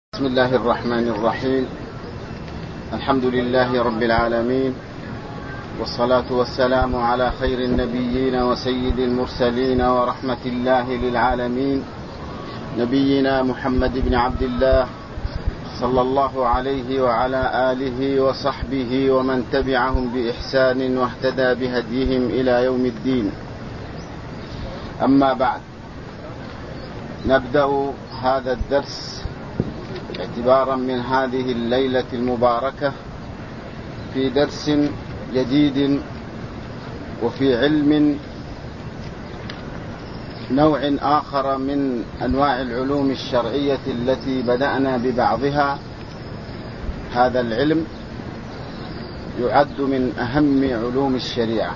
بسم الله الرحمن الرحيم. الحمد لله رب العالمين، والصلاة والسلام على خير النبيين وسيد المرسلين ورحمة الله للعالمين، نبينا محمد بن عبد الله صلى الله عليه وعلى آله وصحبه ومن تبعهم بإحسان واهتدى بهديهم إلى يوم الدين. أما بعد، نبدأ هذا الدرس اعتبارا من هذه الليلة المباركة في درس جديد وفي علم نوع آخر من أنواع العلوم الشرعية التي بدأنا ببعضها. هذا العلم يعد من أهم علوم الشريعة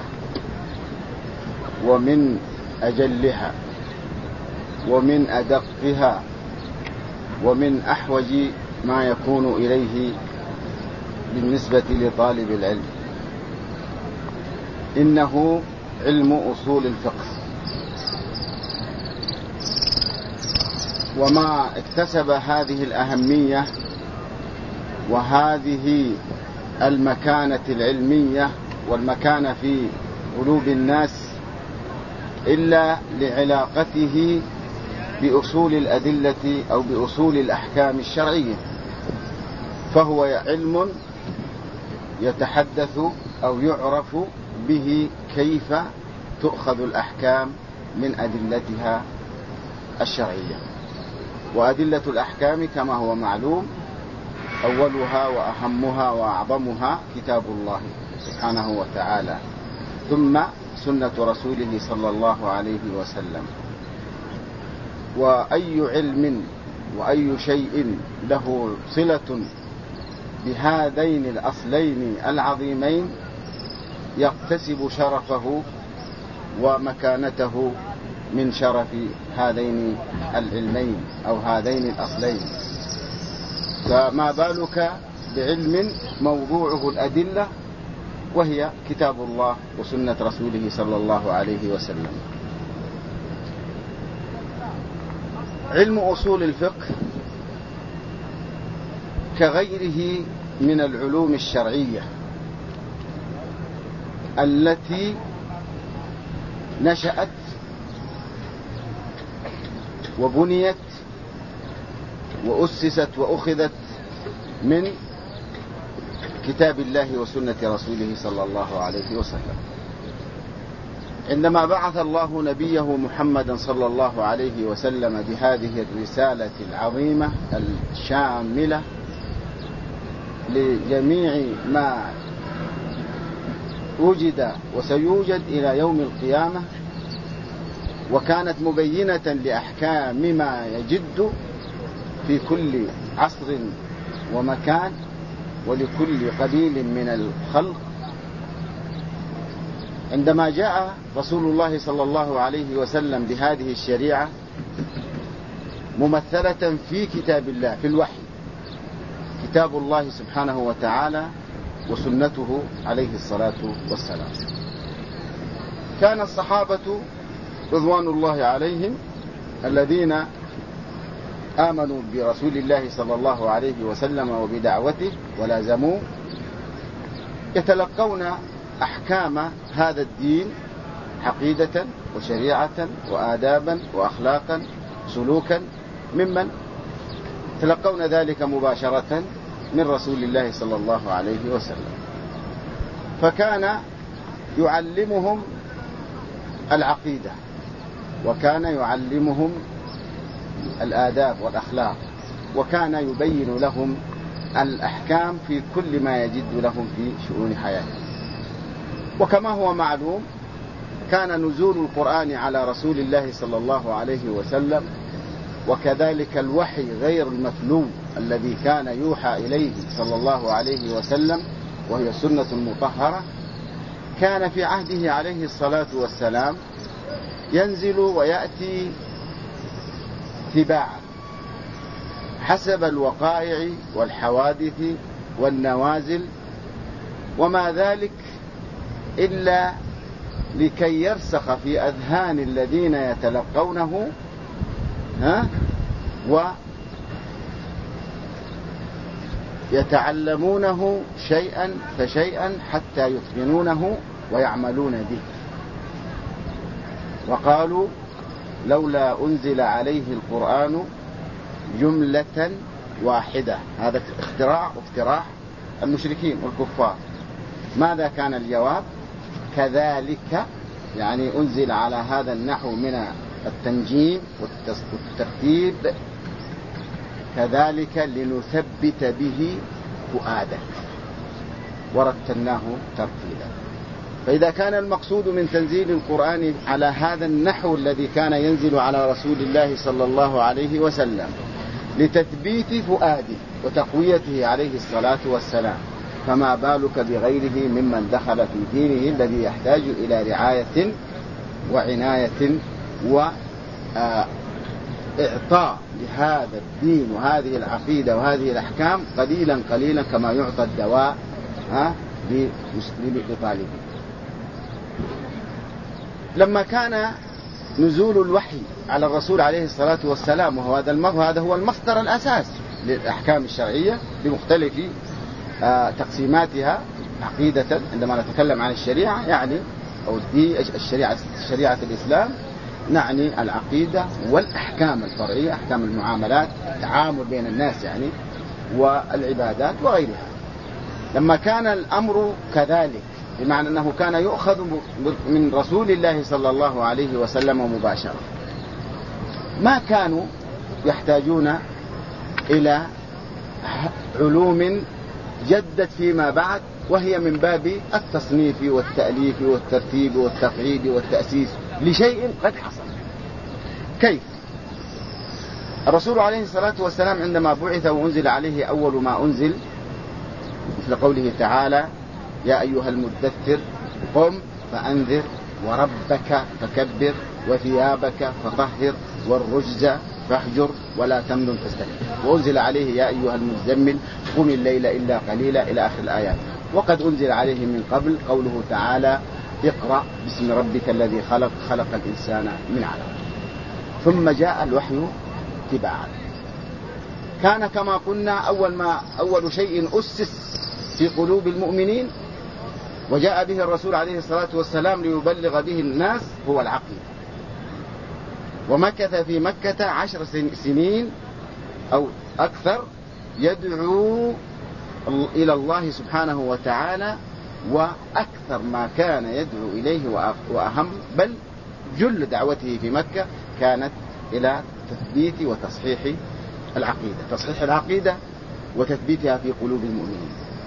ومن أجلها ومن أدقها ومن أحوج ما يكون إليه بالنسبة لطالب العلم. إنه علم أصول الفقه، وما اكتسب هذه الأهمية وهذه المكانة العلمية والمكانة في قلوب الناس إلا لعلاقته بأصول الأدلة أو بأصول الأحكام الشرعية. فهو علم يتحدث أو يعرف به كيف تؤخذ الأحكام من أدلتها الشرعية. وأدلة الأحكام كما هو معلوم أولها وأهمها وأعظمها كتاب الله سبحانه وتعالى، ثم سنة رسوله صلى الله عليه وسلم. وأي علم وأي شيء له صلة بهذين الأصلين العظيمين يكتسب شرفه ومكانته من شرف هذين العلمين أو هذين الأصلين. فما بالك بعلم موضوعه الأدلة وهي كتاب الله وسنة رسوله صلى الله عليه وسلم. علم أصول الفقه كغيره من العلوم الشرعية التي نشأت وبنيت وأسست وأخذت من كتاب الله وسنة رسوله صلى الله عليه وسلم. عندما بعث الله نبيه محمدا صلى الله عليه وسلم بهذه الرسالة العظيمة الشاملة لجميع ما وجد وسيوجد إلى يوم القيامة، وكانت مبينة لأحكام ما يجد في كل عصر ومكان ولكل قبيل من الخلق. عندما جاء رسول الله صلى الله عليه وسلم بهذه الشريعة ممثلة في كتاب الله في الوحي، كتاب الله سبحانه وتعالى وسنته عليه الصلاة والسلام، كان الصحابة رضوان الله عليهم الذين آمنوا برسول الله صلى الله عليه وسلم وبدعوته ولازموه يتلقون أحكام هذا الدين عقيدة وشريعة وآدابا وأخلاقا سلوكا ممن تلقون ذلك مباشرة من رسول الله صلى الله عليه وسلم. فكان يعلمهم العقيدة، وكان يعلمهم الآداب والأخلاق، وكان يبين لهم الأحكام في كل ما يجد لهم في شؤون حياتهم. وكما هو معلوم كان نزول القرآن على رسول الله صلى الله عليه وسلم وكذلك الوحي غير المتلو الذي كان يوحى إليه صلى الله عليه وسلم وهي السنة المطهرة، كان في عهده عليه الصلاة والسلام ينزل ويأتي تباعا حسب الوقائع والحوادث والنوازل، وما ذلك إلا لكي يرسخ في أذهان الذين يتلقونه يتعلمونه شيئا فشيئا حتى يتقنونه ويعملون به. وقالوا لولا أنزل عليه القرآن جملة واحدة. هذا اقتراح المشركين والكفار. ماذا كان الجواب؟ كذلك، يعني أنزل على هذا النحو من التنجيم والترتيب، كذلك لنثبت به فؤادك ورتلناه ترتيلا. فإذا كان المقصود من تنزيل القرآن على هذا النحو الذي كان ينزل على رسول الله صلى الله عليه وسلم لتثبيت فؤاده وتقويته عليه الصلاة والسلام، فما بالك بغيره ممن دخل في دينه الذي يحتاج إلى رعاية وعناية وإعطاء لهذا الدين وهذه العقيدة وهذه الأحكام قليلا قليلا كما يعطى الدواء لطالبه. لما كان نزول الوحي على الرسول عليه الصلاة والسلام، وهذا هو المصدر الأساس للأحكام الشرعية بمختلف تقسيماتها عقيدة. عندما نتكلم عن الشريعة يعني أو الشريعة الإسلام نعني العقيدة والأحكام الفرعية، أحكام المعاملات، التعامل بين الناس يعني، والعبادات وغيرها. لما كان الأمر كذلك بمعنى أنه كان يؤخذ من رسول الله صلى الله عليه وسلم مباشرة، ما كانوا يحتاجون إلى علوم جدت فيما بعد، وهي من باب التصنيف والتأليف والترتيب والتقعيد والتأسيس لشيء قد حصل. كيف؟ الرسول عليه الصلاة والسلام عندما بعث وأنزل عليه أول ما أنزل مثل قوله تعالى يا أيها المدثر قم فأنذر وربك فكبر وثيابك فطهر والرجز فاهجر ولا تمنن تستكثر. وأنزل عليه يا أيها المزمل قم الليل إلا قليلا إلى آخر الآيات. وقد أنزل عليه من قبل قوله تعالى اقرأ باسم ربك الذي خلق، خلق الإنسان من علق. ثم جاء الوحي تباعا. كان كما قلنا أول شيء أسس في قلوب المؤمنين وجاء به الرسول عليه الصلاة والسلام ليبلغ به الناس هو العقيدة. ومكث في مكة 10 سنين أو أكثر يدعو إلى الله سبحانه وتعالى، وأكثر ما كان يدعو إليه وأهم بل جل دعوته في مكة كانت إلى تثبيت وتصحيح العقيدة، تصحيح العقيدة وتثبيتها في قلوب المؤمنين.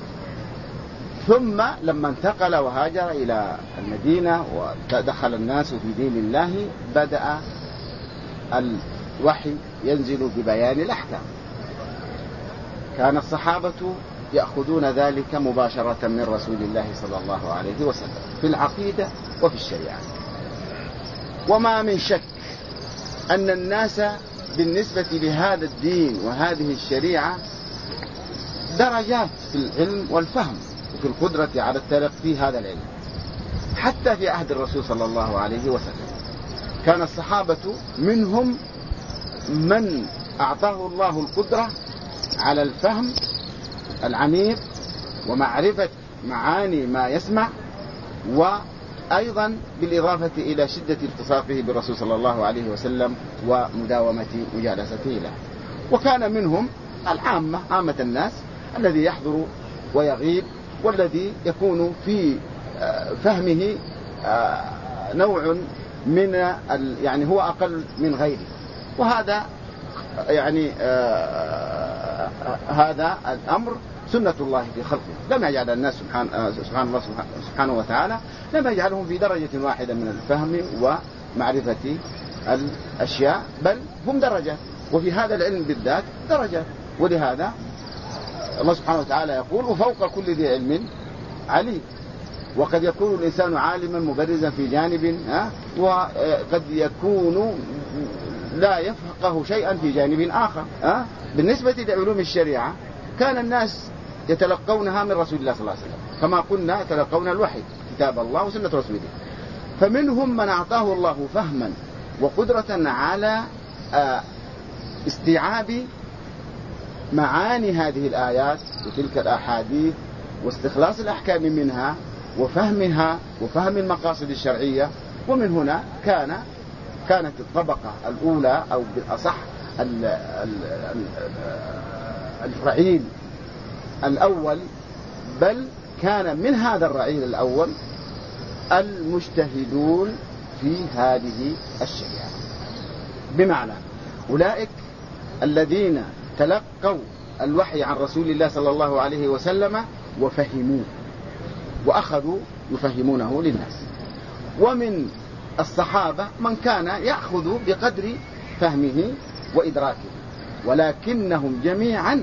ثم لما انتقل وهاجر إلى المدينة ودخل الناس في دين الله بدأ الوحي ينزل ببيان الأحكام. كان الصحابة يأخذون ذلك مباشرة من رسول الله صلى الله عليه وسلم في العقيدة وفي الشريعة. وما من شك أن الناس بالنسبة لهذا الدين وهذه الشريعة درجات في العلم والفهم وفي القدرة على التلقي هذا العلم. حتى في عهد الرسول صلى الله عليه وسلم كان الصحابة منهم من أعطاه الله القدرة على الفهم العميق ومعرفة معاني ما يسمع، وأيضا بالإضافة إلى شدة التصاقه بالرسول صلى الله عليه وسلم ومداومة مجالسته له. وكان منهم العامة، عامة الناس، الذي يحضر ويغيب والذي يكون في فهمه نوع من يعني هو أقل من غيره. وهذا يعني هذا الأمر سنة الله في خلقه. لم يجعل الناس سبحانه وتعالى لم يجعلهم في درجة واحدة من الفهم ومعرفة الأشياء، بل هم درجات، وفي هذا العلم بالذات درجات. ولهذا الله سبحانه وتعالى يقول وفوق كل ذي علم عليم. وقد يكون الإنسان عالما مبرزا في جانب وقد يكون لا يفقه شيئا في جانب آخر. بالنسبة لعلوم الشريعة كان الناس يتلقونها من رسول الله صلى الله عليه وسلم، كما قلنا يتلقون الوحي كتاب الله وسنة رسوله. فمنهم من أعطاه الله فهما وقدرة على استيعاب معاني هذه الآيات وتلك الأحاديث واستخلاص الأحكام منها وفهمها وفهم المقاصد الشرعية. ومن هنا كانت الطبقة الأولى أو بالأصح الرعيل الأول، بل كان من هذا الرعيل الأول المجتهدون في هذه الشريعة، بمعنى أولئك الذين تلقوا الوحي عن رسول الله صلى الله عليه وسلم وفهموه وأخذوا يفهمونه للناس. ومن الصحابة من كان يأخذ بقدر فهمه وإدراكه، ولكنهم جميعا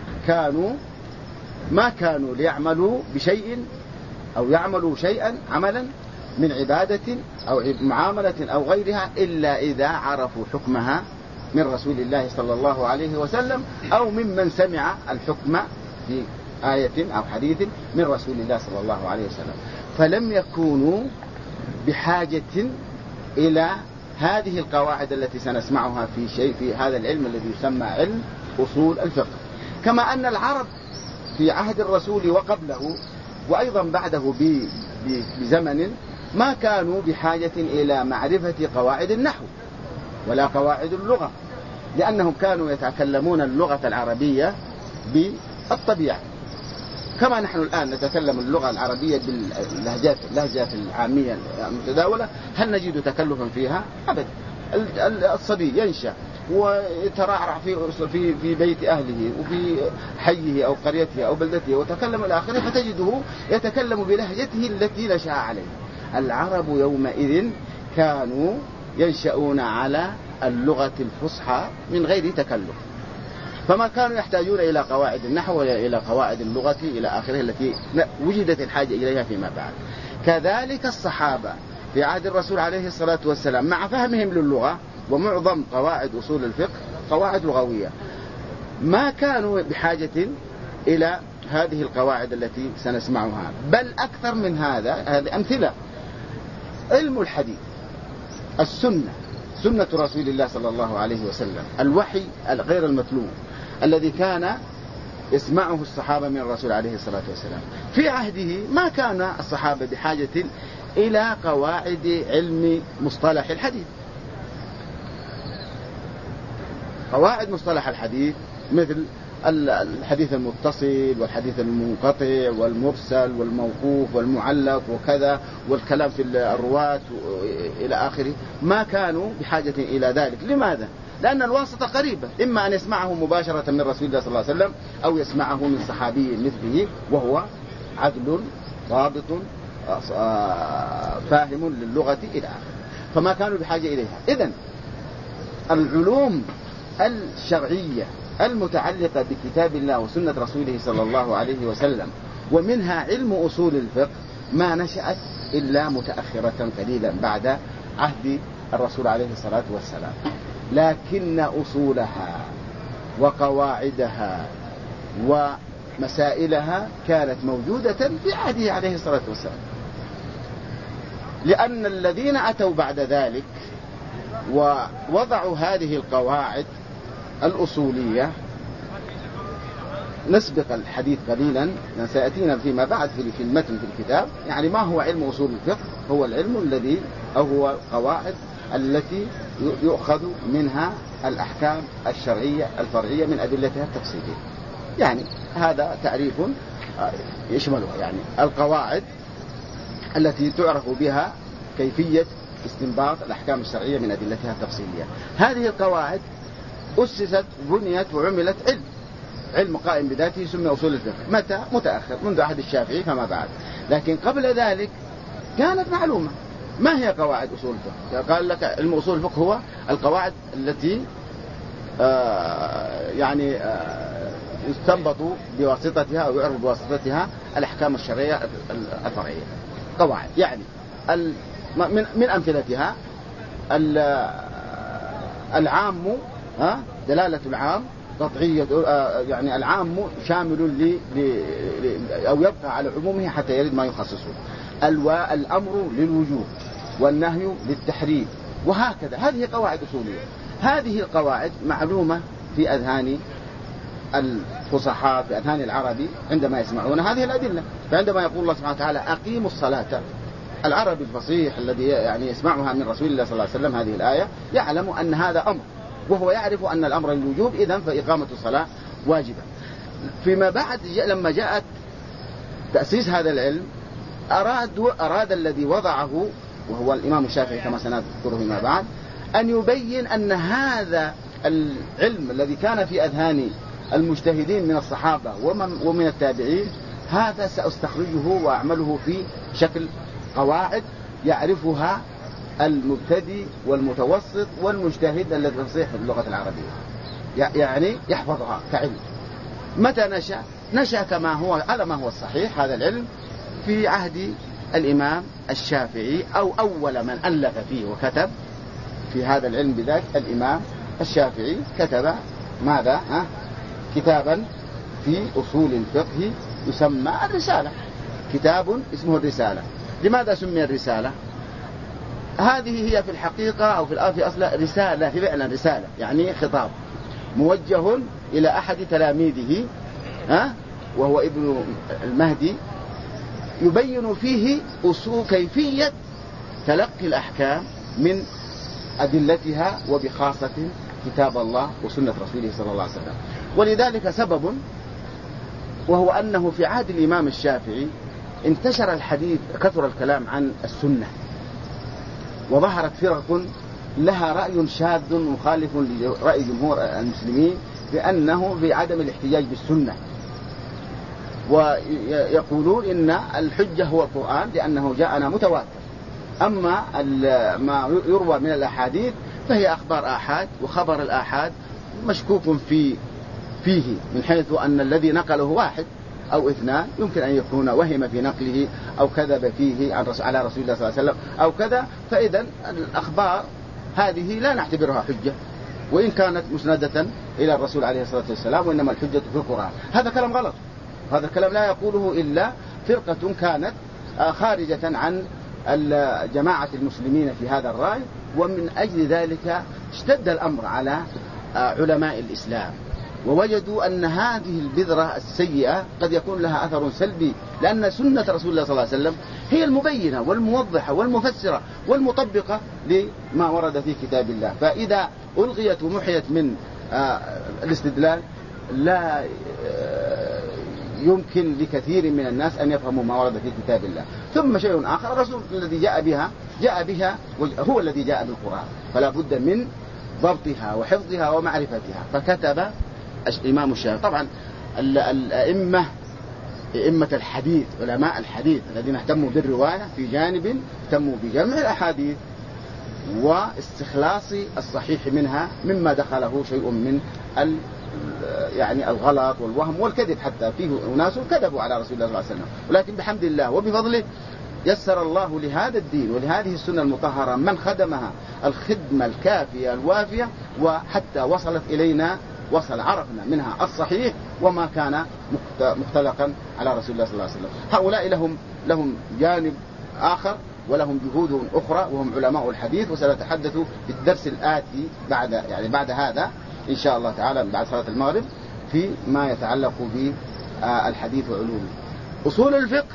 ما كانوا ليعملوا بشيء أو يعملوا شيئا عملا من عبادة أو معاملة أو غيرها إلا إذا عرفوا حكمها من رسول الله صلى الله عليه وسلم أو ممن سمع الحكم في آية أو حديث من رسول الله صلى الله عليه وسلم. فلم يكونوا بحاجة إلى هذه القواعد التي سنسمعها في هذا العلم الذي يسمى علم أصول الفقه. كما أن العرب في عهد الرسول وقبله وأيضا بعده بزمن ما كانوا بحاجة إلى معرفة قواعد النحو ولا قواعد اللغة، لأنهم كانوا يتكلمون اللغة العربية بالطبيعة، كما نحن الآن نتكلم اللغة العربية باللهجات العامية المتداولة. هل نجد تكلفا فيها؟ أبدا. الصبي ينشأ ويترعرع في بيت أهله وفي حيه أو قريته أو بلدته وتكلم الآخر، فتجده يتكلم بلهجته التي نشأ عليه. العرب يومئذ كانوا ينشأون على اللغة الفصحى من غير تكلف، فما كانوا يحتاجون إلى قواعد النحو ولا إلى قواعد اللغة إلى آخره التي وجدت الحاجة إليها فيما بعد. كذلك الصحابة في عهد الرسول عليه الصلاة والسلام مع فهمهم للغة ومعظم قواعد أصول الفقه قواعد لغوية، ما كانوا بحاجة إلى هذه القواعد التي سنسمعها، بل أكثر من هذا. هذه أمثلة: علم الحديث، السنة، سنة رسول الله صلى الله عليه وسلم، الوحي غير المتلو الذي كان يسمعه الصحابة من الرسول عليه الصلاة والسلام. في عهده ما كان الصحابة بحاجة إلى قواعد علم مصطلح الحديث. قواعد مصطلح الحديث مثل الحديث المتصل والحديث المنقطع والمرسل والموقوف والمعلق وكذا، والكلام في الرواة إلى آخره، ما كانوا بحاجة إلى ذلك. لماذا؟ لأن الواسطة قريبة، إما أن يسمعه مباشرة من رسول الله صلى الله عليه وسلم أو يسمعه من صحابي مثله وهو عدل ضابط فاهم للغة إلى آخره، فما كانوا بحاجة إليها. إذن العلوم الشرعية المتعلقة بكتاب الله وسنة رسوله صلى الله عليه وسلم ومنها علم أصول الفقه ما نشأت إلا متأخرة قليلا بعد عهد الرسول عليه الصلاة والسلام، لكن أصولها وقواعدها ومسائلها كانت موجودة في عهده عليه الصلاة والسلام، لأن الذين أتوا بعد ذلك ووضعوا هذه القواعد الأصولية. نسبق الحديث قليلا لأن سيأتينا فيما بعد في المتن في الكتاب. يعني ما هو علم أصول الفقه؟ هو العلم الذي أو هو القواعد التي يؤخذ منها الأحكام الشرعية الفرعية من أدلتها التفصيلية. يعني هذا تعريف يشملها، يعني القواعد التي تعرف بها كيفية استنباط الأحكام الشرعية من أدلتها التفصيلية. هذه القواعد أسست بنيت وعملت علم قائم بذاته يسمى أصول الفقه. متى؟ متأخر، منذ عهد الشافعي فما بعد. لكن قبل ذلك كانت معلومة. ما هي قواعد أصول الفقه؟ قال لك علم أصول الفقه هو القواعد التي يستنبط بواسطتها أو يعرف بواسطتها الأحكام الشرعية الفرعية. قواعد يعني من أمثلتها العام، دلالة العام قطعية، يعني العام شامل أو يبقى على عمومه حتى يرد ما يخصصه. الأمر للوجوب والنهي للتحريم، وهكذا. هذه قواعد أصولية. هذه القواعد معلومة في أذهان الفصحاء في أذهان العربي عندما يسمعون هذه الأدلة. فعندما يقول الله سبحانه وتعالى أقيموا الصلاة، العربي الفصيح الذي يعني يسمعها من رسول الله صلى الله عليه وسلم هذه الآية يعلم أن هذا أمر، وهو يعرف أن الأمر للوجوب، إذن فإقامة الصلاة واجبة. فيما بعد لما جاءت تأسيس هذا العلم أراد الذي وضعه وهو الإمام الشافعي كما سنذكره فيما بعد أن يبين أن هذا العلم الذي كان في أذهان المجتهدين من الصحابة ومن التابعين هذا سأستخرجه وأعمله في شكل قواعد يعرفها المبتدئ والمتوسط والمجتهد الذي يصيح باللغة العربية، يعني يحفظها كعلم. متى نشأ كما هو على ما هو الصحيح هذا العلم في عهد الإمام الشافعي، أو أول من ألف فيه وكتب في هذا العلم بذلك الإمام الشافعي. كتب ماذا؟ كتابا في أصول الفقه يسمى الرسالة، كتاب اسمه الرسالة. لماذا سمي الرسالة؟ هذه هي في الحقيقة أو في أصل رسالة، فعلا رسالة يعني خطاب موجه إلى أحد تلاميذه وهو ابن المهدي، يبين فيه أصول كيفية تلقي الأحكام من أدلتها، وبخاصة كتاب الله وسنة رسوله صلى الله عليه وسلم. ولذلك سبب، وهو أنه في عهد الإمام الشافعي انتشر الحديث، كثر الكلام عن السنة، وظهرت فرق لها رأي شاذ مخالف لرأي جمهور المسلمين بأنه في عدم الاحتجاج بالسنة، ويقولون إن الحجة هو القرآن لأنه جاءنا متواتر. أما ما يروى من الأحاديث فهي أخبار آحاد، وخبر الآحاد مشكوك فيه من حيث أن الذي نقله واحد أو اثنان، يمكن أن يكون وهم في نقله أو كذب فيه على رسول الله صلى الله عليه وسلم أو كذا. فإذا الأخبار هذه لا نعتبرها حجة وإن كانت مسندة إلى الرسول عليه الصلاة والسلام، وإنما الحجة في القرآن. هذا كلام غلط، هذا الكلام لا يقوله إلا فرقة كانت خارجة عن جماعة المسلمين في هذا الرأي. ومن أجل ذلك اشتد الأمر على علماء الإسلام، ووجدوا أن هذه البذرة السيئة قد يكون لها أثر سلبي، لأن سنة رسول الله صلى الله عليه وسلم هي المبينة والموضحة والمفسرة والمطبقة لما ورد في كتاب الله. فإذا ألغيت ومحيت من الاستدلال لا يمكن لكثير من الناس أن يفهموا ما ورد في كتاب الله. ثم شيء آخر، الرسول الذي جاء بها هو الذي جاء بالقرآن، فلا بد من ضبطها وحفظها ومعرفتها. فكتب الإمام الشافعي. طبعا أئمة الحديث، علماء الحديث الذين اهتموا بالرواية في جانب اهتموا بجمع الأحاديث واستخلاص الصحيح منها مما دخله شيء من يعني الغلط والوهم والكذب، حتى فيه أناس كذبوا على رسول الله صلى الله عليه وسلم. ولكن بحمد الله وبفضله يسر الله لهذا الدين ولهذه السنة المطهرة من خدمها الخدمة الكافية الوافية، وحتى وصلت إلينا عرفنا منها الصحيح وما كان مختلقا على رسول الله صلى الله عليه وسلم. هؤلاء لهم جانب آخر ولهم جهود أخرى، وهم علماء الحديث، وسنتحدث في الدرس الآتي بعد هذا إن شاء الله تعالى بعد صلاة المغرب في ما يتعلق بالحديث وعلومه. أصول الفقه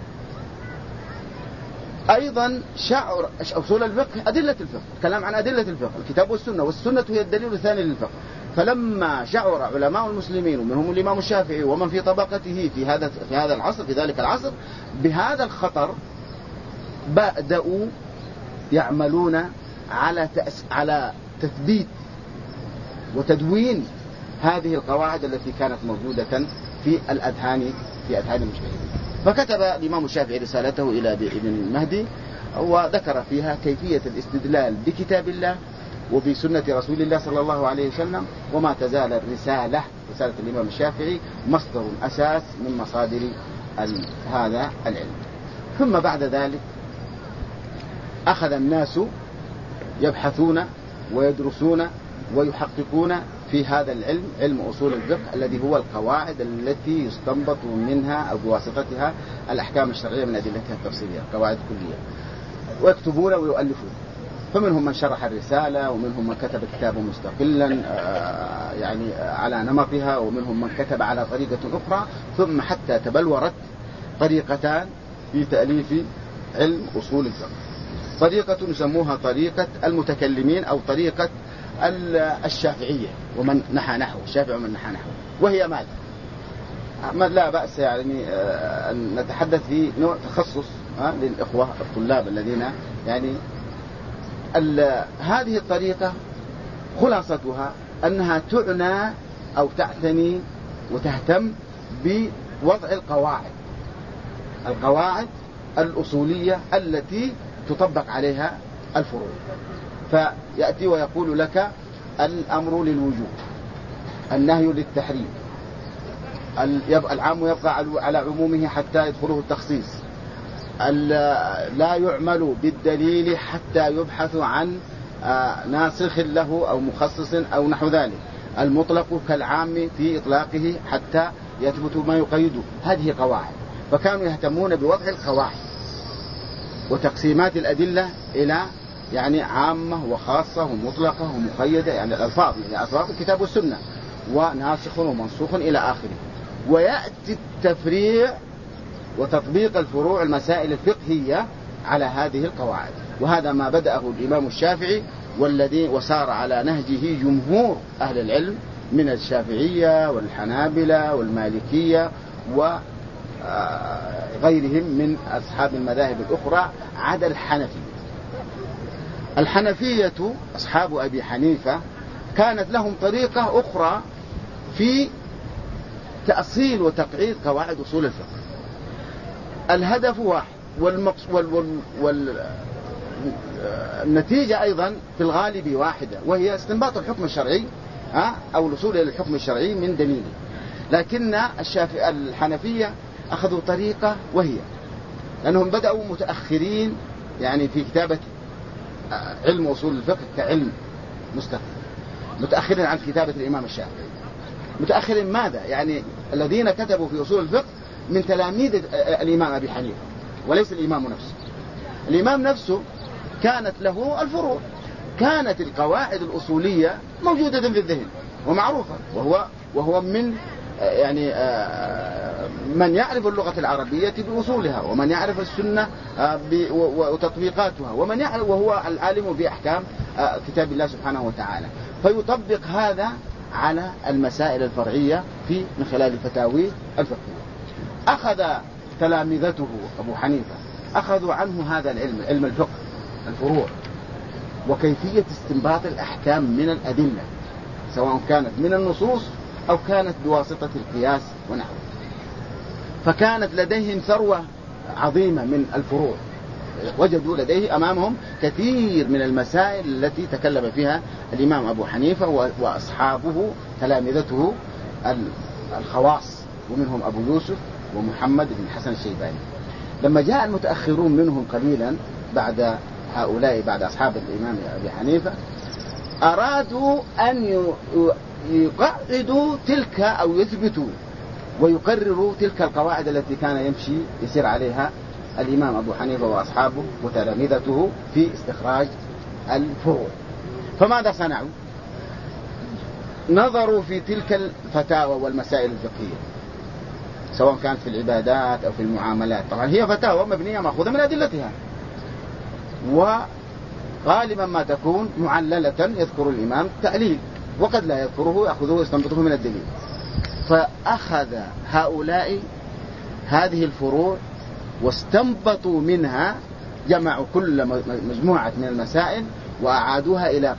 أيضا أصول الفقه أدلة الفقه، كلام عن أدلة الفقه الكتاب والسنة، والسنة هي الدليل الثاني للفقه. فلما شعر علماء المسلمين ومنهم الإمام الشافعي ومن في طبقته في هذا العصر، في ذلك العصر، بهذا الخطر، بدأوا يعملون على تثبيت وتدوين هذه القواعد التي كانت موجودة في أذهان المجتهدين. فكتب الإمام الشافعي رسالته إلى ابن المهدي، وذكر فيها كيفية الاستدلال بكتاب الله وبسنة رسول الله صلى الله عليه وسلم. وما تزال رسالة الإمام الشافعي مصدر أساس من مصادر هذا العلم. ثم بعد ذلك أخذ الناس يبحثون ويدرسون ويحققون في هذا العلم، علم أصول الفقه، الذي هو القواعد التي يستنبط منها أو بواسطتها الأحكام الشرعية من أدلتها التفصيلية، قواعد كلية، ويكتبون ويؤلفون. فمنهم من شرح الرسالة، ومنهم من كتب كتابا مستقلا يعني على نمطها، ومنهم من كتب على طريقة أخرى، ثم حتى تبلورت طريقتان في تأليف علم أصول الفقه. طريقة يسموها طريقة المتكلمين أو طريقة الشافعية ومن نحى نحو الشافعي ومن نحى نحو، وهي ماذا؟ لا بأس يعني أن نتحدث في نوع تخصص للإخوة الطلاب الذين يعني هذه الطريقة خلاصتها أنها تعنى أو تعتني وتهتم بوضع القواعد الأصولية التي تطبق عليها الفروع. فيأتي ويقول لك الأمر للوجوب، النهي للتحريم، العام يبقى على عمومه حتى يدخله التخصيص، لا يعمل بالدليل حتى يبحث عن ناسخ له أو مخصص أو نحو ذلك، المطلق كالعام في إطلاقه حتى يثبت ما يقيده. هذه قواعد، فكانوا يهتمون بوضع القواعد وتقسيمات الأدلة إلى يعني عامة وخاصة ومطلقة ومقيدة، يعني الألفاظ يعني ألفاظ الكتاب والسنة، وناسخ ومنسوخ إلى آخره. ويأتي التفريع وتطبيق الفروع المسائل الفقهية على هذه القواعد، وهذا ما بدأه الإمام الشافعي والذي وسار على نهجه جمهور أهل العلم من الشافعية والحنابلة والمالكية وغيرهم من أصحاب المذاهب الأخرى عدا الحنفية أصحاب أبي حنيفة كانت لهم طريقة أخرى في تأصيل وتقعيد قواعد أصول الفقه. الهدف واحد والنتيجة أيضا في الغالب واحدة، وهي استنباط الحكم الشرعي أو الوصول إلى الحكم الشرعي من دليله. لكن الحنفية أخذوا طريقة، وهي لأنهم بدأوا متأخرين يعني في كتابة علم أصول الفقه كعلم مستقل، متأخرين عن كتابة الإمام الشافعي. متأخرين ماذا؟ يعني الذين كتبوا في أصول الفقه من تلاميذ الإمام أبي حنيفة وليس الإمام نفسه. الإمام نفسه كانت له الفروع، كانت القواعد الأصولية موجودة في الذهن ومعروفة، وهو من يعني من يعرف اللغة العربية بأصولها، ومن يعرف السنة وتطبيقاتها، ومن يعرف وهو العالم بأحكام كتاب الله سبحانه وتعالى، فيطبق هذا على المسائل الفرعية من خلال فتاوي الفقهية. أخذ تلامذته أبو حنيفة أخذوا عنه هذا العلم، علم الفقه، الفروع، وكيفية استنباط الأحكام من الأدلة، سواء كانت من النصوص أو كانت بواسطة القياس ونحوه. فكانت لديهم ثروة عظيمة من الفروع، وجدوا لديه أمامهم كثير من المسائل التي تكلم فيها الإمام أبو حنيفة وأصحابه تلامذته الخواص، ومنهم أبو يوسف ومحمد بن حسن الشيباني. لما جاء المتأخرون منهم قليلا بعد هؤلاء، بعد أصحاب الإمام أبي حنيفة، أرادوا أن يقعدوا تلك أو يثبتوا ويقرروا تلك القواعد التي كان يسير عليها الإمام أبو حنيفة وأصحابه وتلامذته في استخراج الفروع. فماذا صنعوا؟ نظروا في تلك الفتاوى والمسائل الفقهية، سواء كانت في العبادات أو في المعاملات. طبعا هي فتاوى مبنية مأخوذة من أدلتها، وغالبا ما تكون معللة يذكر الإمام تأليل، وقد لا يذكره، يأخذه ويستنبطه من الدليل. فأخذ هؤلاء هذه الفروع واستنبطوا منها، جمعوا كل مجموعة من المسائل وأعادوها إلى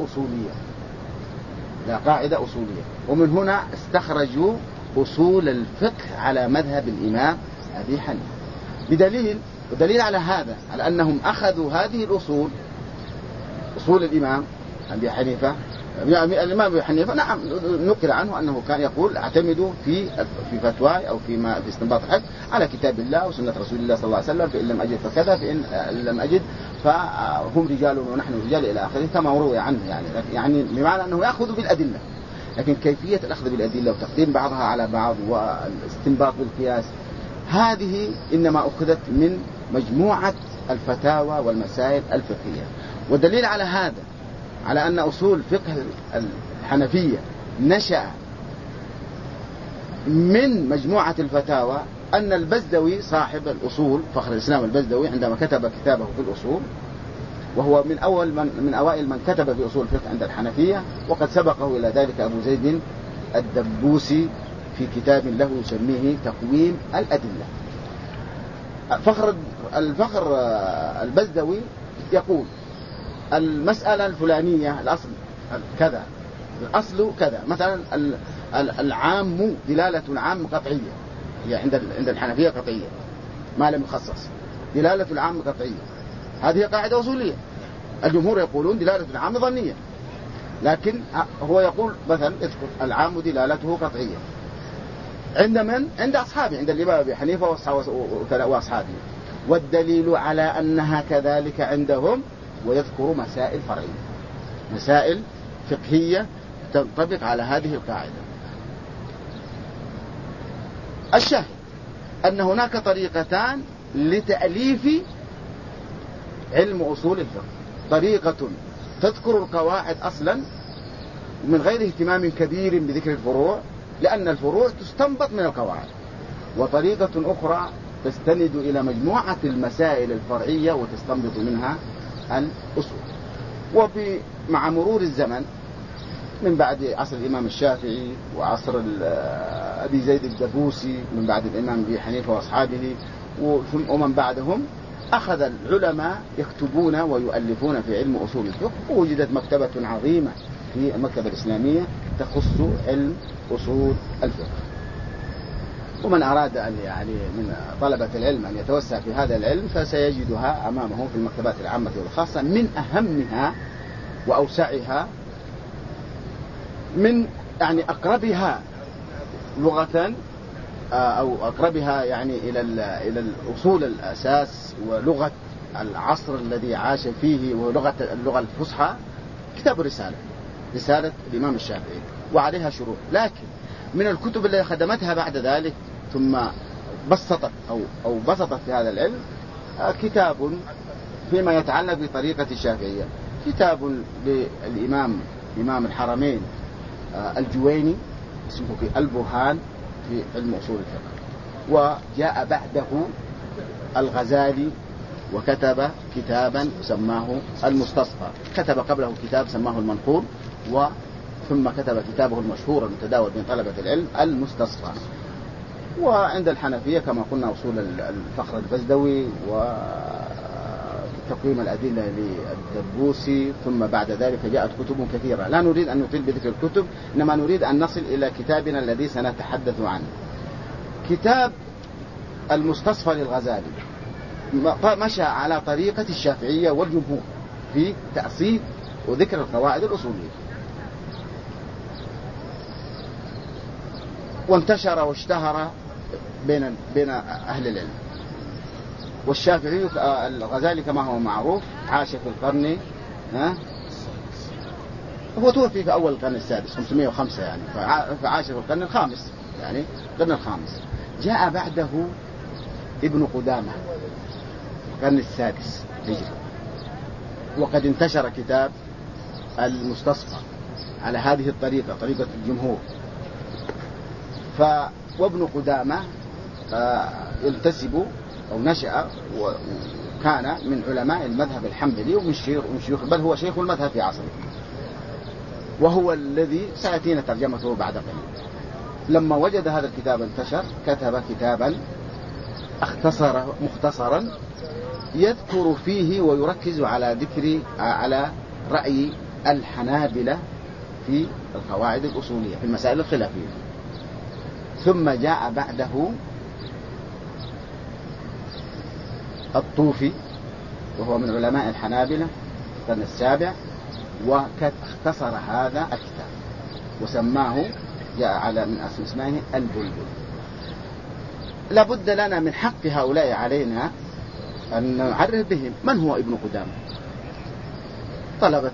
قاعدة أصولية، ومن هنا استخرجوا أصول الفقه على مذهب الإمام أبي حنيفة. ودليل على هذا على أنهم أخذوا هذه الأصول، أصول الإمام أبي حنيفة. الإمام أبي حنيفة نعم نقل عنه أنه كان يقول اعتمدوا في فتواي أو في استنباط الحق على كتاب الله وسنة رسول الله صلى الله عليه وسلم، فإن لم أجد فكذا، فإن لم أجد فهم رجال ونحن رجال إلى آخره، كما روي عنه. يعني بمعنى أنه يأخذ بالأدلة، لكن كيفية الأخذ بالأدلة وتقديم بعضها على بعض والاستنباط بالقياس، هذه إنما أخذت من مجموعة الفتاوى والمسائل الفقهية. والدليل على هذا، على أن أصول فقه الحنفية نشأ من مجموعة الفتاوى، أن البزدوي صاحب الأصول فخر الإسلام البزدوي عندما كتب كتابه في الأصول، وهو من أوائل من كتب في أصول الفقه عند الحنفية، وقد سبقه إلى ذلك أبو زيد الدبوسي في كتاب له يسميه تقويم الأدلة. الفخر البزدوي يقول المسألة الفلانية الأصل كذا، الأصل كذا، مثلا العام دلالة العام قطعية، هي عند الحنفية قطعية ما لم يخصص، دلالة العام قطعية، هذه قاعدة أصولية. الجمهور يقولون دلالة العام ظنية، لكن هو يقول مثلا اذكر العام دلالته قطعية. عند من؟ عند أصحابه، عند الإمام أبي حنيفة وأصحابه، والدليل على أنها كذلك عندهم، ويذكر مسائل فرعية، مسائل فقهية تنطبق على هذه القاعدة. الشاهد أن هناك طريقتان لتأليف علم أصول الفقه، طريقة تذكر القواعد أصلا من غير اهتمام كبير بذكر الفروع، لأن الفروع تستنبط من القواعد، وطريقة أخرى تستند إلى مجموعة المسائل الفرعية وتستنبط منها الأصول. ومع مرور الزمن من بعد عصر الإمام الشافعي وعصر أبي زيد الدبوسي، من بعد الإمام أبي حنيفة وأصحابه ومن بعدهم، أخذ العلماء يكتبون ويؤلفون في علم أصول الفقه، ووجدت مكتبة عظيمة في المكتبة الإسلامية تخص علم أصول الفقه. ومن أراد أن من طلبة العلم أن يتوسع في هذا العلم فسيجدها أمامه في المكتبات العامة والخاصة، من أهمها وأوسعها، من أقربها لغة أو أقربها إلى الأصول الأساس ولغة العصر الذي عاش فيه ولغة اللغة الفصحى، كتاب رسالة الإمام الشافعي، وعليها شروح. لكن من الكتب التي خدمتها بعد ذلك ثم بسطت أو بسطت في هذا العلم كتاب فيما يتعلق بطريقة الشافعية، كتاب لإمام الحرمين الجويني اسمه البرهان في علم أصول الفقه. وجاء بعده الغزالي وكتب كتابا سماه المستصفى، كتب قبله كتاب سماه المنقول، ثم كتب كتابه المشهور المتداول بين طلبة العلم المستصفى. وعند الحنفية كما قلنا أصول الفخر البزدوي وتقويم الأدلة للدبوسي، ثم بعد ذلك جاءت كتب كثيرة. لا نريد أن نطيل بذكر الكتب، إنما نريد أن نصل إلى كتابنا الذي سنتحدث عنه. كتاب المستصفى للغزالي مشى على طريقة الشافعية والجمهور في تأصيل وذكر القواعد الأصولية، وانتشر واشتهر بين أهل العلم. والشافعي الغزالي كما هو معروف عاش في القرن هو توفي في أول القرن السادس 505 فعاش في القرن الخامس القرن الخامس. جاء بعده ابن قدامة القرن السادس هجري، وقد انتشر كتاب المستصفى على هذه الطريقة، طريقة الجمهور. وابن قدامة ينتسب أو نشأ وكان من علماء المذهب الحنبلي ومن شيوخ، بل هو شيخ المذهب في عصره، وهو الذي سيأتينا ترجمته بعد قليل. لما وجد هذا الكتاب انتشر، كتب كتابا مختصرا يذكر فيه ويركز على رأي الحنابلة في القواعد الأصولية في المسائل الخلافية. ثم جاء بعده الطوفي وهو من علماء الحنابلة القرن السابع، واختصر هذا الكتاب وسماه، جاء على من اسمه البلبل. لابد لنا من حق هؤلاء علينا أن نعرف بهم. من هو ابن قدامة؟ طلبة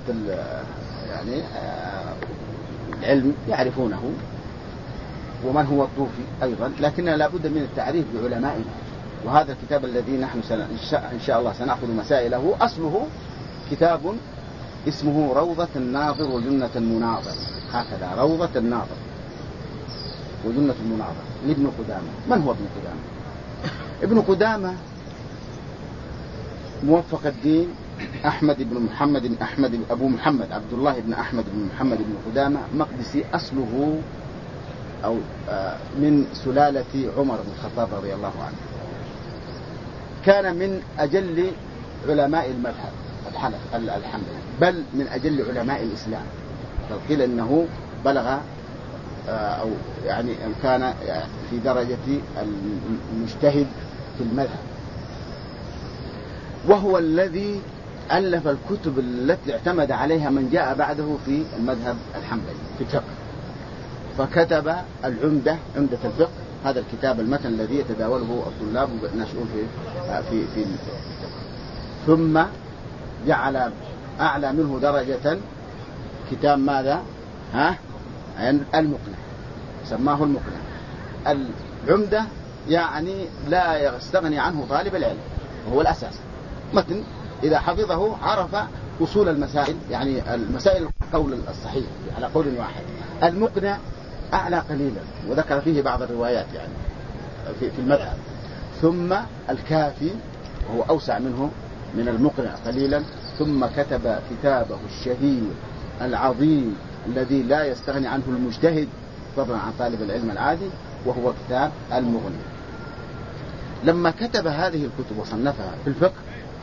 العلم يعرفونه، ومن هو الطوفي أيضا، لكننا لابد من التعريف بعلمائنا. وهذا الكتاب الذي نحن إن شاء الله سنأخذ مسائله أصله كتاب اسمه روضة الناظر وجنة المناظر، هكذا روضة الناظر وجنة المناظر لابن قدامة. من هو ابن قدامة؟ ابن قدامة موفق الدين أحمد بن محمد أبو محمد عبد الله بن أحمد بن محمد بن قدامة مقدسي، أصله أو من سلالة عمر بن الخطاب رضي الله عنه. كان من أجل علماء المذهب الحنبلي، بل من أجل علماء الإسلام، بل قيل إنه بلغ أو يعني كان في درجة المجتهد في المذهب، وهو الذي ألف الكتب التي اعتمد عليها من جاء بعده في المذهب الحنبلي في الفقه. فكتب العمدة، عمدة الفقه، هذا الكتاب المتن الذي يتداوله الطلاب والناشئون في الفقه. ثم جعل أعلى منه درجة كتاب ماذا؟ المقنع، سماه المقنع. العمدة يعني لا يستغني عنه طالب العلم، وهو الأساس. متن إذا حفظه عرف أصول المسائل، يعني المسائل القول الصحيح على قول واحد. المقنع أعلى قليلا، وذكر فيه بعض الروايات يعني في المذهب. ثم الكافي وهو أوسع منه من المقنع قليلا. ثم كتب كتابه الشهير العظيم الذي لا يستغني عنه المجتهد فضلا عن طالب العلم العادي، وهو كتاب المغني. لما كتب هذه الكتب وصنفها في الفقه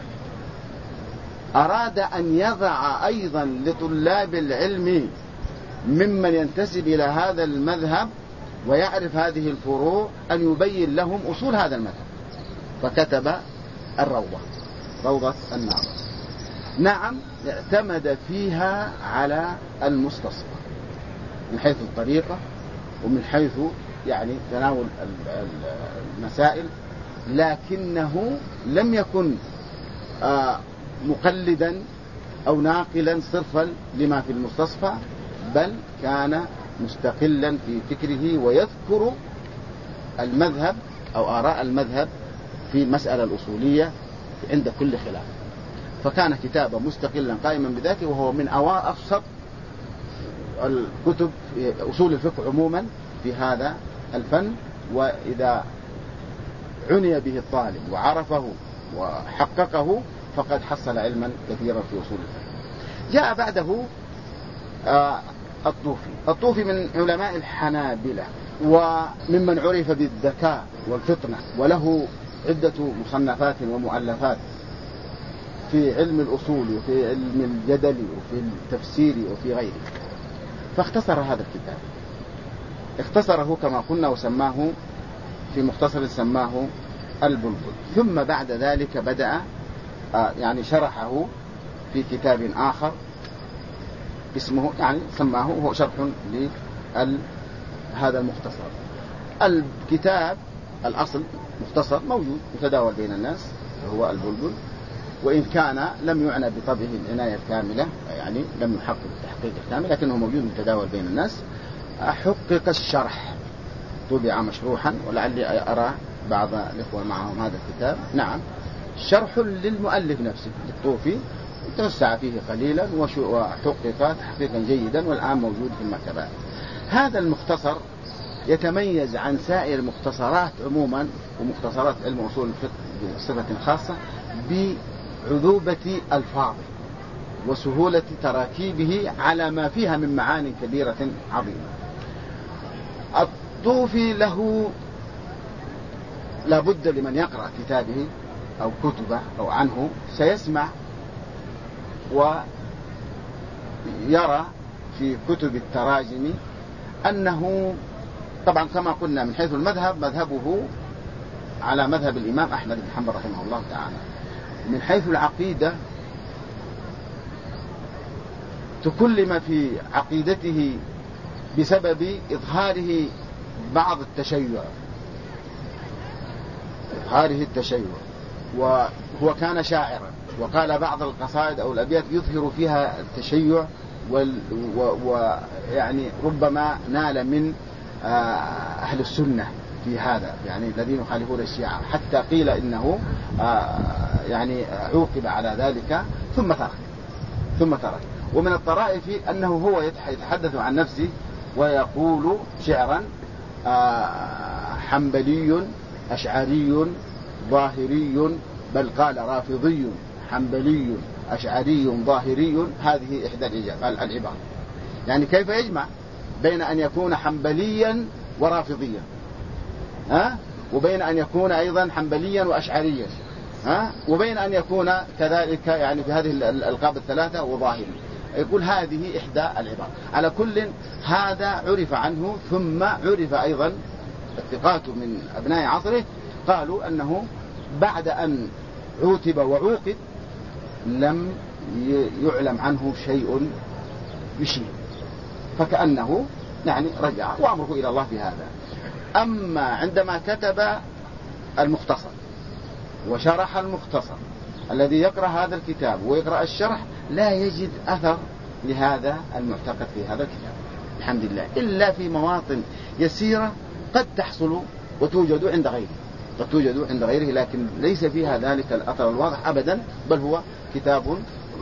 أراد أن يضع أيضا لطلاب العلم ممن ينتسب إلى هذا المذهب ويعرف هذه الفروع أن يبين لهم أصول هذا المذهب، فكتب الروضة، روضة الناظر. نعم، اعتمد فيها على المستصفى من حيث الطريقة ومن حيث يعني تناول المسائل، لكنه لم يكن مقلدا أو ناقلا صرفا لما في المستصفى، بل كان مستقلا في فكره ويذكر المذهب أو آراء المذهب في المسألة الأصولية عند كل خلاف. فكان كتابا مستقلا قائما بذاته، وهو من أبسط الكتب في أصول الفقه عموما في هذا الفن. وإذا عني به الطالب وعرفه وحققه فقد حصل علما كثيرا في أصول الفقه. جاء بعده الطوفي من علماء الحنابلة، وممن عرف بالذكاء والفطنة، وله عدة مصنفات ومؤلفات في علم الأصول وفي علم الجدل وفي التفسير وفي غيره. فاختصر هذا الكتاب، اختصره كما قلنا وسماه في مختصر سماه البلبل. ثم بعد ذلك بدأ يعني شرحه في كتاب آخر اسمه يعني سماه هو شرح لهذا المختصر. الكتاب الأصل مختصر موجود متداول بين الناس هو البلبل، وإن كان لم يعنى بطبعه العناية الكاملة، يعني لم يحقق التحقيق الكامل، لكنه موجود متداول بين الناس. حقق الشرح، طبع مشروحا، ولعلي أرى بعض الإخوة معهم هذا الكتاب. نعم، شرح للمؤلف نفسه للطوفي، توسع فيه قليلا وحقق تحقيقا جيدا، والآن موجود في المكتبات. هذا المختصر يتميز عن سائر المختصرات عموما ومختصرات علم أصول الفقه بصفة خاصة بعذوبة ألفاظه وسهولة تراكيبه على ما فيها من معاني كبيرة عظيمة. الطوفي له لابد لمن يقرأ كتابه أو كتبه أو عنه سيسمع ويرى في كتب التراجم أنه طبعا كما قلنا من حيث المذهب مذهبه على مذهب الإمام أحمد بن حنبل رحمه الله تعالى. من حيث العقيدة تكلم في عقيدته بسبب إظهاره بعض التشيع، وهو كان شاعرا، وقال بعض القصائد أو الأبيات يظهر فيها التشيع ويعني ربما نال من أهل السنة في هذا، يعني الذين يخالفون الشيعة، حتى قيل إنه يعني عوقب على ذلك ثم ترك. ثم ترك. ومن الطرائف أنه هو يتحدث عن نفسه ويقول شعرا حنبلي أشعري ظاهري، بل قال رافضي حنبلي أشعري ظاهري. هذه إحدى العبارات. يعني كيف يجمع بين أن يكون حنبليا ورافضيا، وبين أن يكون أيضا حنبليا وأشعريا، وبين أن يكون كذلك يعني في هذه الألقاب الثلاثة وظاهري. يقول هذه إحدى العبارات. على كل هذا عرف عنه، ثم عرف أيضا الثقات من أبناء عصره قالوا أنه بعد أن عوتب وعوقب لم يعلم عنه شيء يشير، فكأنه يعني رجع وأمره إلى الله بهذا. أما عندما كتب المختصر وشرح المختصر، الذي يقرأ هذا الكتاب ويقرأ الشرح لا يجد أثر لهذا المعتقد في هذا الكتاب الحمد لله، إلا في مواطن يسيرة قد تحصل وتوجد عند غيره، قد توجد عند غيره، لكن ليس فيها ذلك الأثر الواضح أبدا، بل هو كتاب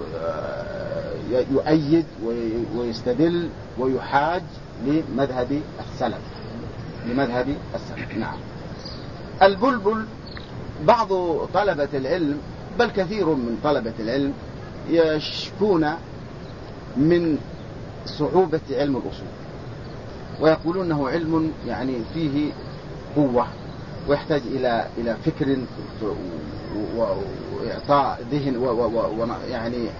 يؤيد ويستدل ويحاج لمذهب السلف، لمذهب السلف. نعم. البلبل بعض طلبة العلم، بل كثير من طلبة العلم، يشكون من صعوبة علم الأصول، ويقولون أنه علم يعني فيه قوة ويحتاج إلى فكر وإعطاء ذهن ويعني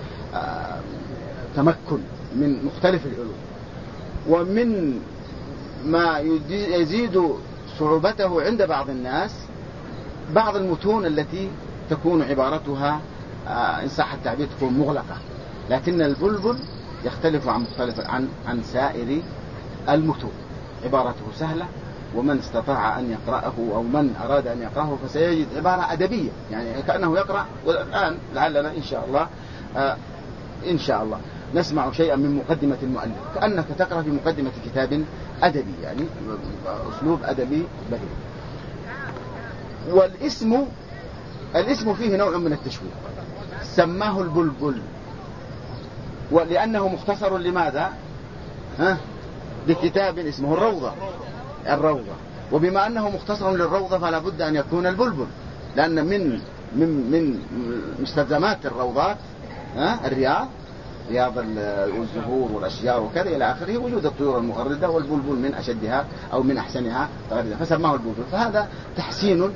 تمكن من مختلف العلوم. ومن ما يزيد صعوبته عند بعض الناس بعض المتون التي تكون عبارتها إن صح التعبير تكون مغلقة، لكن البلبل يختلف عن سائر المتون، عبارته سهلة، ومن استطاع أن يقرأه أو من أراد أن يقرأه فسيجد عبارة أدبية، يعني كأنه يقرأ. والآن لعلنا إن شاء الله نسمع شيئا من مقدمة المؤلف، كأنك تقرأ في مقدمة كتاب أدبي، يعني أسلوب أدبي بليغ. الاسم فيه نوع من التشويق، سماه البلبل ولأنه مختصر لماذا؟ لكتاب اسمه الروضة. وبما أنه مختصر للروضة فلا بد أن يكون البلبل، لأن من مستلزمات الروضات الرياض الزهور والأشجار وكذا إلى آخره، وجود الطيور المغردة، والبلبل من أشدها أو من أحسنها تغريدا، فسماه البلبل. فهذا تحسين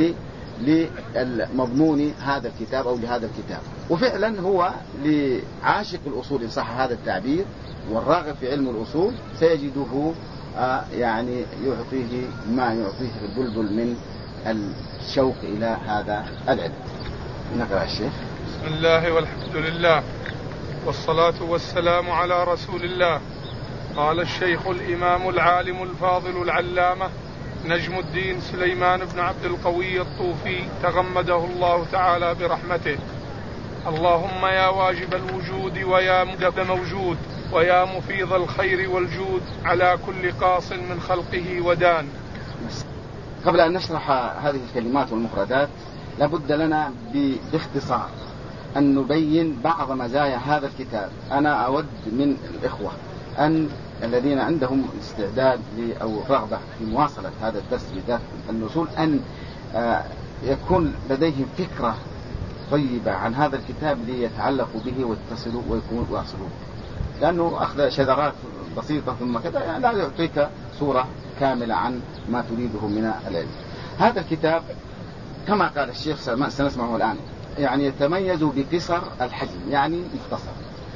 لمضمون هذا الكتاب أو لهذا الكتاب. وفعلا هو لعاشق الأصول إن صح هذا التعبير والراغب في علم الأصول سيجده يعني يعطيه ما يعطيه البلبل من الشوق إلى هذا العلم. نقرأ الشيخ. بسم الله والحمد لله والصلاة والسلام على رسول الله. قال الشيخ الإمام العالم الفاضل العلامة نجم الدين سليمان بن عبد القوي الطوفي تغمده الله تعالى برحمته: اللهم يا واجب الوجود ويا مجب موجود ويا مفيض الخير والجود على كل قاص من خلقه ودان. قبل أن نشرح هذه الكلمات والمفردات لابد لنا باختصار أن نبين بعض مزايا هذا الكتاب. أنا أود من الإخوة الذين عندهم استعداد أو رغبة في مواصلة هذا الدرس بالذات الأصول أن يكون لديهم فكرة طيبة عن هذا الكتاب ليتعلقوا به ويتصلوا ويكونوا واصلون، لأنه أخذ شذرات بسيطة ثم كذا يعني لا يعطيك صورة كاملة عن ما تريده من العلم. هذا الكتاب كما قال الشيخ سنسمعه الآن يعني يتميز بقصر الحجم، يعني مختصر،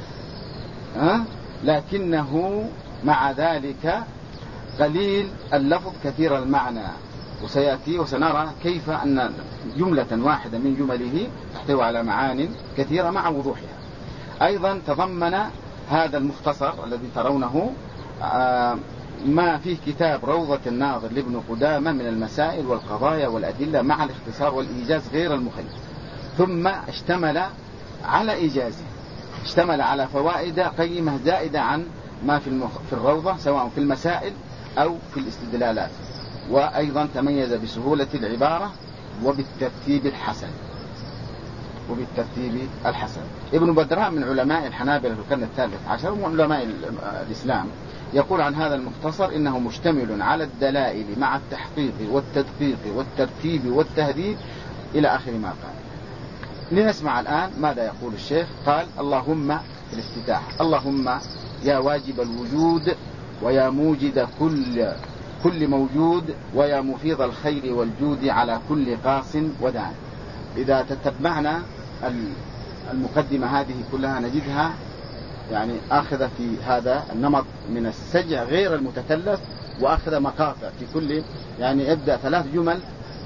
لكنه مع ذلك قليل اللفظ كثير المعنى، وسيأتي وسنرى كيف أن جملة واحدة من جمله تحتوي على معان كثيرة مع وضوحها. أيضا تضمن هذا المختصر الذي ترونه ما فيه كتاب روضة الناظر لابن قدامة من المسائل والقضايا والأدلة مع الاختصار والإيجاز غير المخيف، ثم اشتمل على إيجازه، اشتمل على فوائد قيمة زائدة عن ما في الروضة سواء في المسائل أو في الاستدلالات. وأيضا تميز بسهولة العبارة وبالترتيب الحسن. وبالترتيب الحسن. ابن بدراء من علماء الحنابلة في القرن الثالث عشر ومن علماء الإسلام يقول عن هذا المختصر إنه مشتمل على الدلائل مع التحقيق والتدقيق والترتيب والتهذيب إلى آخر ما قال. لنسمع الآن ماذا يقول الشيخ. قال: اللهم في الافتتاح: اللهم يا واجب الوجود ويا موجد كل موجود ويا مفيض الخير والجود على كل قاص ودان. إذا تتبعنا المقدمة هذه كلها نجدها يعني آخذ في هذا النمط من السجع غير المتكلف، وآخذ مقاطع في كل يعني يبدأ 3 جمل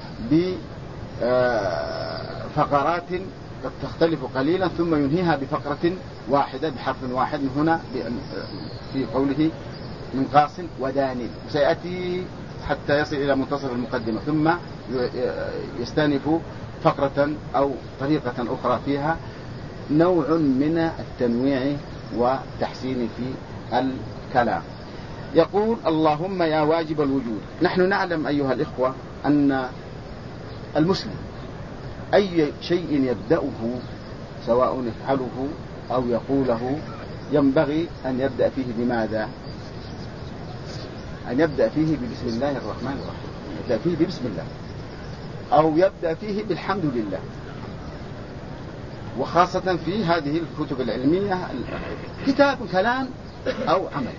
بفقرات قد تختلف قليلا ثم ينهيها بفقرة واحدة بحرف واحد من هنا في قوله من قاص ودان، وسيأتي حتى يصل إلى منتصف المقدمة ثم يستأنف فقرة أو طريقة أخرى فيها نوع من التنويع والتحسين في الكلام. يقول: اللهم يا واجب الوجود. نحن نعلم أيها الإخوة أن المسلم أي شيء يبدأه سواء يفعله أو يقوله ينبغي أن يبدأ فيه بماذا؟ أن يبدأ فيه ببسم الله الرحمن الرحيم، يبدأ فيه ببسم الله، أو يبدأ فيه بالحمد لله. وخاصة في هذه الكتب العلمية كتاب كلام أو عمل.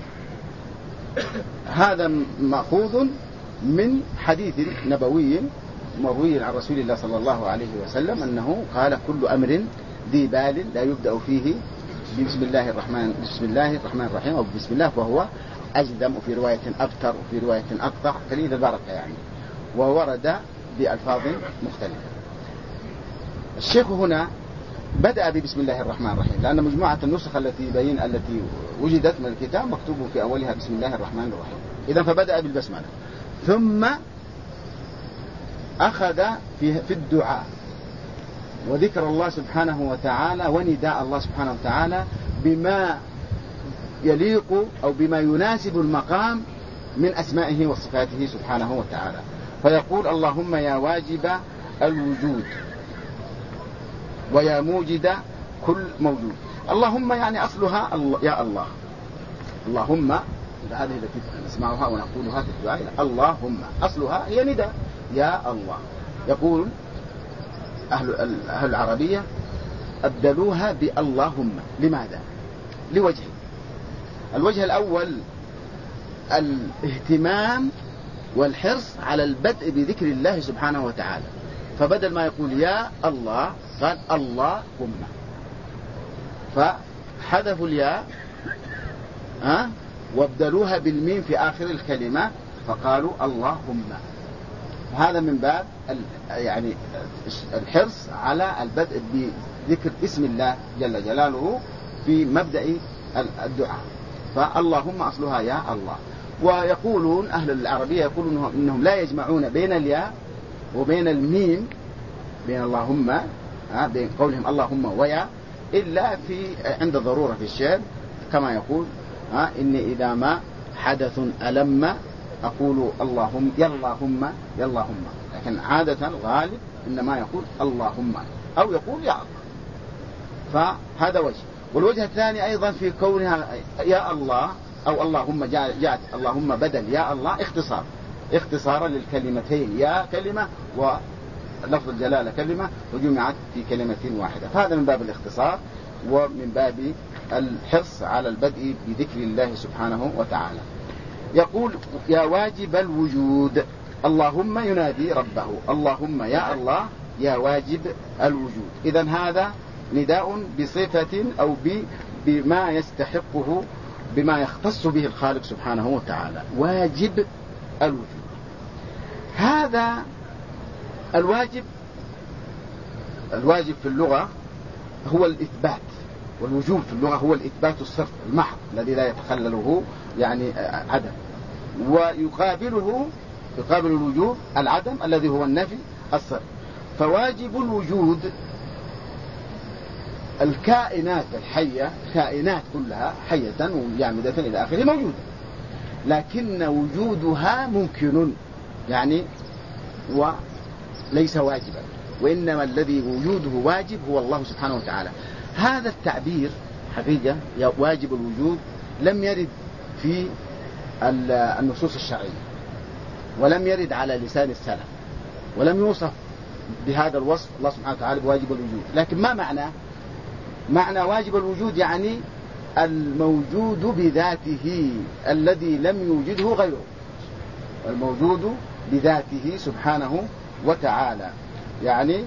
هذا مأخوذ من حديث نبوي مروي عن رسول الله صلى الله عليه وسلم أنه قال: كل أمر ذي بال لا يبدأ فيه بسم الله الرحمن الرحيم أو بسم الله فهو أجدم، وفي رواية أبتر، وفي رواية أقطع، قليل البركة يعني، وورد بألفاظ مختلفة. الشيخ هنا بدأ ببسم الله الرحمن الرحيم لأن مجموعة النسخ التي وجدت من الكتاب مكتوب في أولها بسم الله الرحمن الرحيم. إذن فبدأ بالبسملة ثم أخذ في الدعاء وذكر الله سبحانه وتعالى ونداء الله سبحانه وتعالى بما يليق أو بما يناسب المقام من أسمائه وصفاته سبحانه وتعالى. فيقول: اللهم يا واجب الوجود ويا موجد كل موجود. اللهم يعني أصلها يا الله. اللهم هذه التي نسمعها ونقولها في الدعاء. اللهم أصلها هي نداء يا الله. يقول أهل العربية أبدلوها باللهم. لماذا؟ لوجه. الوجه الأول الاهتمام والحرص على البدء بذكر الله سبحانه وتعالى، فبدل ما يقول يا الله قال اللهم، فحذفوا الياء وابدلوها بالميم في آخر الكلمة فقالوا اللهم. هذا من باب يعني الحرص على البدء بذكر اسم الله جل جلاله في مبدأ الدعاء. فاللهم أصلها يا الله. ويقولون أهل العربية يقولون إنهم لا يجمعون بين الياء وبين الميم بين اللهم بين قولهم اللهم ويا إلا عند ضرورة في الشعر، كما يقول إني إذا ما حدث ألم أقول اللهم يا اللهم، لكن عادة الغالب إنما يقول اللهم أو يقول يا الله. فهذا وجه. والوجه الثاني أيضا في كونها يا الله أو اللهم جاءت اللهم بدل يا الله اختصارا للكلمتين، يا كلمة ولفظ الجلالة كلمة وجمعت في كلمة واحدة. فهذا من باب الاختصار ومن باب الحرص على البدء بذكر الله سبحانه وتعالى. يقول يا واجب الوجود. اللهم ينادي ربه، اللهم يا الله يا واجب الوجود. إذن هذا نداء بصفة أو بما يستحقه، بما يختص به الخالق سبحانه وتعالى، واجب الوجود. هذا الواجب في اللغة هو الإثبات، والوجوب في اللغة هو الإثبات الصرف المحض الذي لا يتخلله يعني عدم، ويقابل الوجوب العدم الذي هو النفي الصرف. فواجب الوجود الكائنات الحية، كائنات كلها حية وجامدة إلى آخره موجودة، لكن وجودها ممكن يعني وليس واجبا. وإنما الذي وجوده واجب هو الله سبحانه وتعالى. هذا التعبير حقيقة واجب الوجود لم يرد في النصوص الشرعية، ولم يرد على لسان السلف، ولم يوصف بهذا الوصف الله سبحانه وتعالى بواجب الوجود. لكن ما معنى واجب الوجود؟ يعني الموجود بذاته الذي لم يوجده غيره، الموجود بذاته سبحانه وتعالى، يعني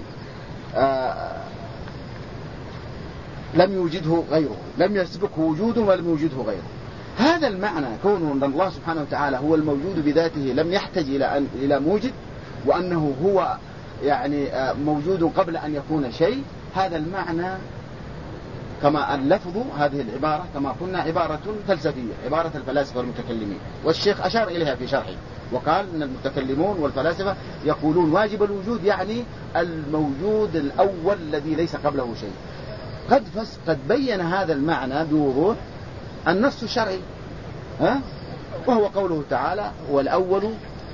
لم يوجده غيره، لم يسبقه وجوده ولم يوجده غيره. هذا المعنى، كونه أن الله سبحانه وتعالى هو الموجود بذاته لم يحتاج إلى موجد، وأنه هو يعني موجود قبل أن يكون شيء، هذا المعنى كما اللفظ هذه العبارة كما قلنا عبارة فلسفية، عبارة الفلاسفة والمتكلمين، والشيخ أشار إليها في شرحه وقال أن المتكلمون والفلاسفة يقولون واجب الوجود يعني الموجود الأول الذي ليس قبله شيء. قد بين هذا المعنى بوضوح النص الشرعي، وهو قوله تعالى والأول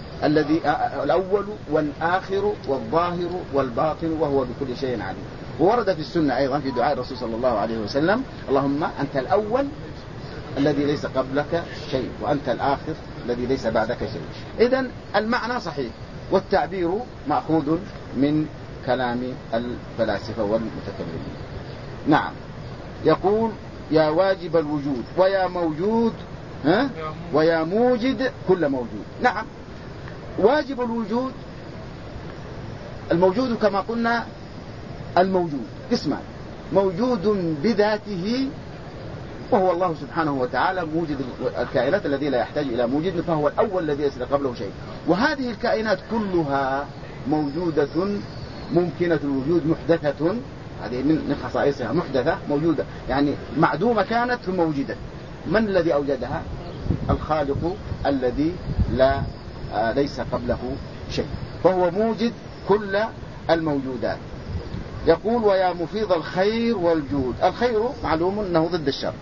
والآخر والظاهر والباطن وهو بكل شيء عليم. وورد في السنة أيضا في دعاء الرسول صلى الله عليه وسلم اللهم أنت الأول الذي ليس قبلك شيء، وأنت الآخر الذي ليس بعدك شيء. إذن المعنى صحيح، والتعبير مأخوذ من كلام الفلاسفة والمتكلمين. نعم، يقول يا واجب الوجود ويا موجود ويا موجد كل موجود. نعم، واجب الوجود، الموجود كما قلنا الموجود قسمان، موجود بذاته وهو الله سبحانه وتعالى موجد الكائنات الذي لا يحتاج إلى موجد، فهو الأول الذي ليس قبله شيء. وهذه الكائنات كلها موجودة ممكنة الوجود، محدثة، هذه من خصائصها، محدثة موجودة، يعني معدومة كانت ثم وجدت. من الذي أوجدها؟ الخالق الذي ليس قبله شيء، فهو موجد كل الموجودات. يقول ويا مفيض الخير والجود. الخير معلوم أنه ضد الشر،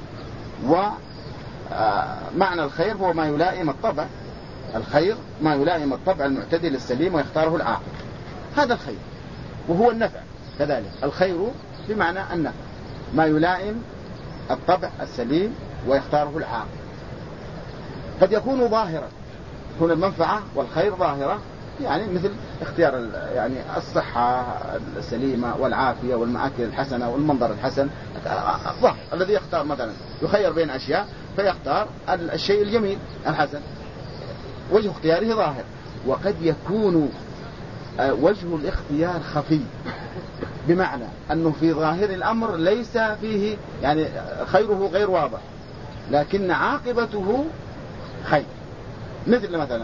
ومعنى الخير هو ما يلائم الطبع، الخير ما يلائم الطبع المعتدل السليم ويختاره العاقل، هذا الخير. وهو النفع كذلك، الخير بمعنى النفع، ما يلائم الطبع السليم ويختاره العاقل. قد يكون ظاهرا، تكون المنفعة والخير ظاهرة، يعني مثل اختيار يعني الصحة السليمة والعافية والمآكل الحسنة والمنظر الحسن، ظاهر. الذي يختار مثلا يخير بين أشياء فيختار الشيء الجميل الحسن، وجه اختياره ظاهر. وقد يكون وجه الاختيار خفي، بمعنى أنه في ظاهر الأمر ليس فيه يعني خيره غير واضح، لكن عاقبته خير. مثل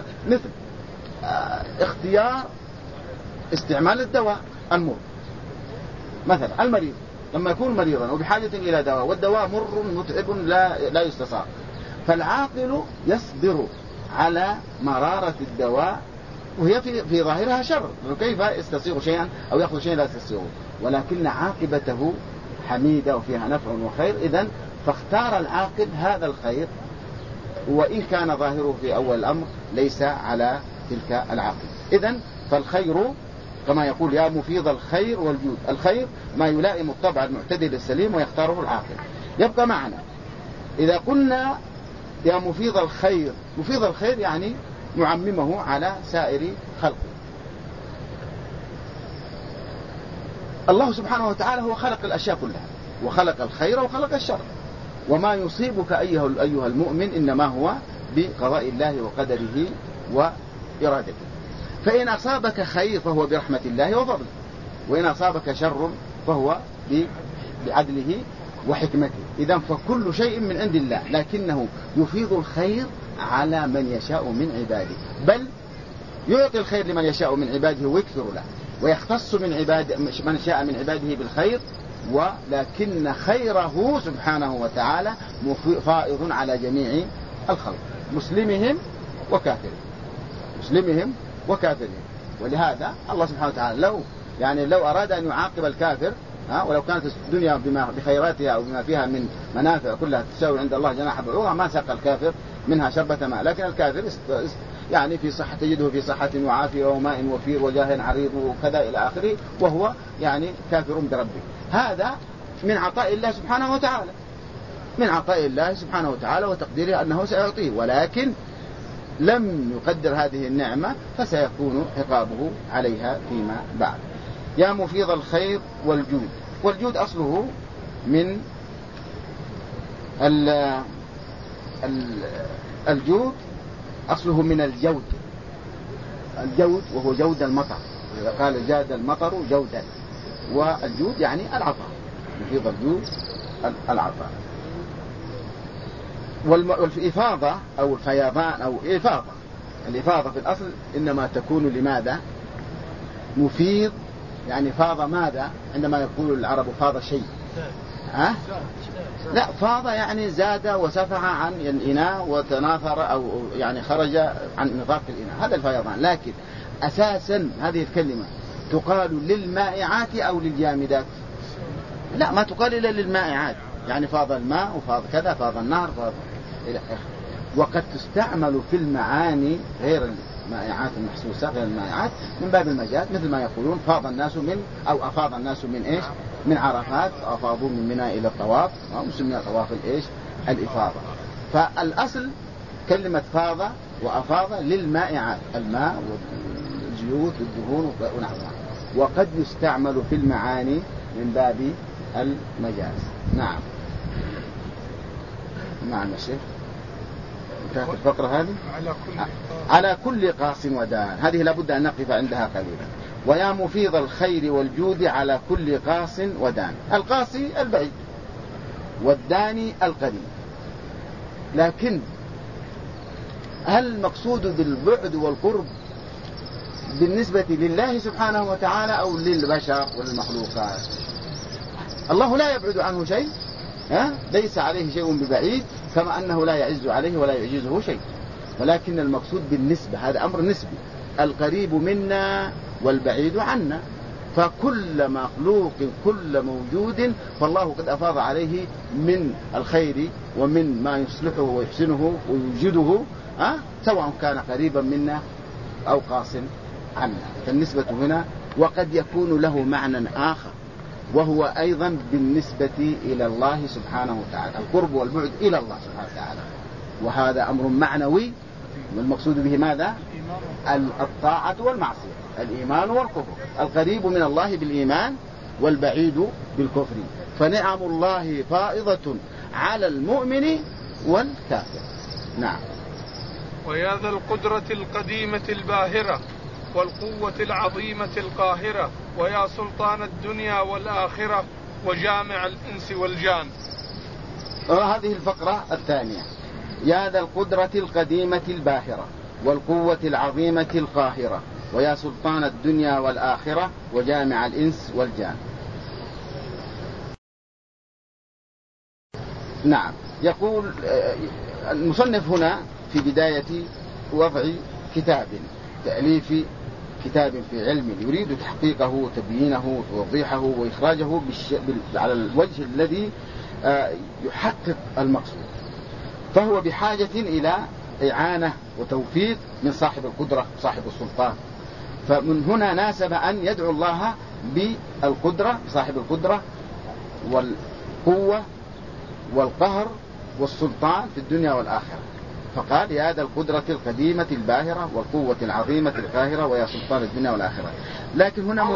اختيار استعمال الدواء المر، مثلا المريض لما يكون مريضا وبحاجة إلى دواء، والدواء مر متعب لا يستصاب، فالعاقل يصبر على مرارة الدواء وهي في ظاهرها شر، كيف يستصيغ شيئا أو يأخذ شيئا لا يستصيغه، ولكن عاقبته حميدة وفيها نفع وخير. إذن فاختار العاقل هذا الخير، وإن كان ظاهره في أول الأمر ليس على تلك العاقبة. إذن فالخير كما يقول يا مفيض الخير والجود، الخير ما يلائم الطبع المعتدل السليم ويختاره العاقل. يبقى معنا إذا قلنا يا مفيض الخير، مفيض الخير يعني معممه على سائر خلقه. الله سبحانه وتعالى هو خلق الأشياء كلها، وخلق الخير وخلق الشر، وما يصيبك أيها المؤمن إنما هو بقضاء الله وقدره وإرادته. فإن أصابك خير فهو برحمة الله وفضله، وإن أصابك شر فهو بعدله وحكمته. إذن فكل شيء من عند الله، لكنه يفيض الخير على من يشاء من عباده، بل يعطي الخير لمن يشاء من عباده ويكثر له، ويختص من شاء من عباده بالخير، ولكن خيره سبحانه وتعالى فائض على جميع الخلق، مسلمهم وكافرهم. ولهذا الله سبحانه وتعالى لو أراد أن يعاقب الكافر، ولو كانت الدنيا بخيراتها أو بما فيها من منافع كلها تساوي عند الله جناح بعوضة، ما ساق الكافر منها شربة ماء. لكن الكافر يعني في صحة تجده في صحة وعافية وماء وفير وجاه عريض وكذا إلى آخره، وهو يعني كافر بربه. هذا من عطاء الله سبحانه وتعالى، من عطاء الله سبحانه وتعالى وتقديره أنه سيعطيه، ولكن لم يقدر هذه النعمة فسيكون عقابه عليها فيما بعد. يا مفيض الخير والجود. والجود أصله من الجود أصله من الجود، الجود وهو جود المطر، إذا قال جاد المطر جودا، والجود يعني العطاء، مفيض الجود العطاء. والإفاضة أو الفيضان أو إفاضة، الإفاضة في الأصل إنما تكون لماذا؟ مفيض يعني فاض ماذا؟ عندما يقول العرب فاض شيء، ها؟ لا، فاض يعني زاد وسفع عن الإناء وتناثر أو يعني خرج عن نطاق الإناء، هذا الفيضان. لكن أساسا هذه الكلمة تقال للمائعات أو للجامدات؟ لا، ما تقال إلا للمائعات، يعني فاض الماء وفاض كذا، فاض النهر، فاض إلى آخره. وقد تستعمل في المعاني غير المائعات المحسوسة، غير المائعات، من باب المجاز، مثل ما يقولون فاض الناس من، أو أفاض الناس من إيش؟ من عرفات، أفاضوا من منى إلى الطواف، ومسمى طواف الإيش؟ الإفاضة. فالأصل كلمة فاض وأفاض للمائعات، الماء والزيوت والدهون ونحوها، وقد يستعمل في المعاني من باب المجاز. نعم. نعم يا شيخ. انتهت الفقرة هذه. على كل قاص ودان، هذه لابد أن نقف عندها قليلا. ويا مفيض الخير والجود على كل قاص ودان. القاصي البعيد، والداني القريب. لكن هل المقصود بالبعد والقرب بالنسبة لله سبحانه وتعالى أو للبشر والمخلوقات؟ الله لا يبعد عنه شيء، ليس عليه شيء ببعيد، كما أنه لا يعز عليه ولا يعجزه شيء، ولكن المقصود بالنسبة، هذا أمر نسبي، القريب منا والبعيد عنا. فكل مخلوق كل موجود فالله قد أفاض عليه من الخير ومن ما يصلحه ويحسنه ويوجده، سواء كان قريبا منا أو قاص عنا. فالنسبة هنا وقد يكون له معنى آخر، وهو أيضا بالنسبة إلى الله سبحانه وتعالى، القرب والبعد إلى الله سبحانه وتعالى، وهذا أمر معنوي، والمقصود به ماذا؟ الطاعة والمعصية، الإيمان والكفر. القريب من الله بالإيمان والبعيد بالكفر. فنعم الله فائضة على المؤمن والكافر. نعم. ويا ذا القدرة القديمة الباهرة والقوة العظيمة القاهرة، ويا سلطان الدنيا والآخرة، وجامع الإنس والجان. هذه الفقرة الثانية. يا ذا القدرة القديمة الباهرة والقوة العظيمة القاهرة، ويا سلطان الدنيا والآخرة، وجامع الإنس والجان. نعم. يقول المصنف هنا في بداية وضع كتاب، تأليف كتاب في علم يريد تحقيقه وتبيينه وتوضيحه وإخراجه على الوجه الذي يحقق المقصود، فهو بحاجة إلى إعانة وتوفيق من صاحب القدرة صاحب السلطان. فمن هنا ناسب أن يدعو الله بالقدرة، صاحب القدرة والقوة والقهر والسلطان في الدنيا والآخرة. فقال يا ذا القدرة القديمة الباهرة والقوة العظيمة القاهرة، ويا سلطان الدنيا والآخرة. لكن هنا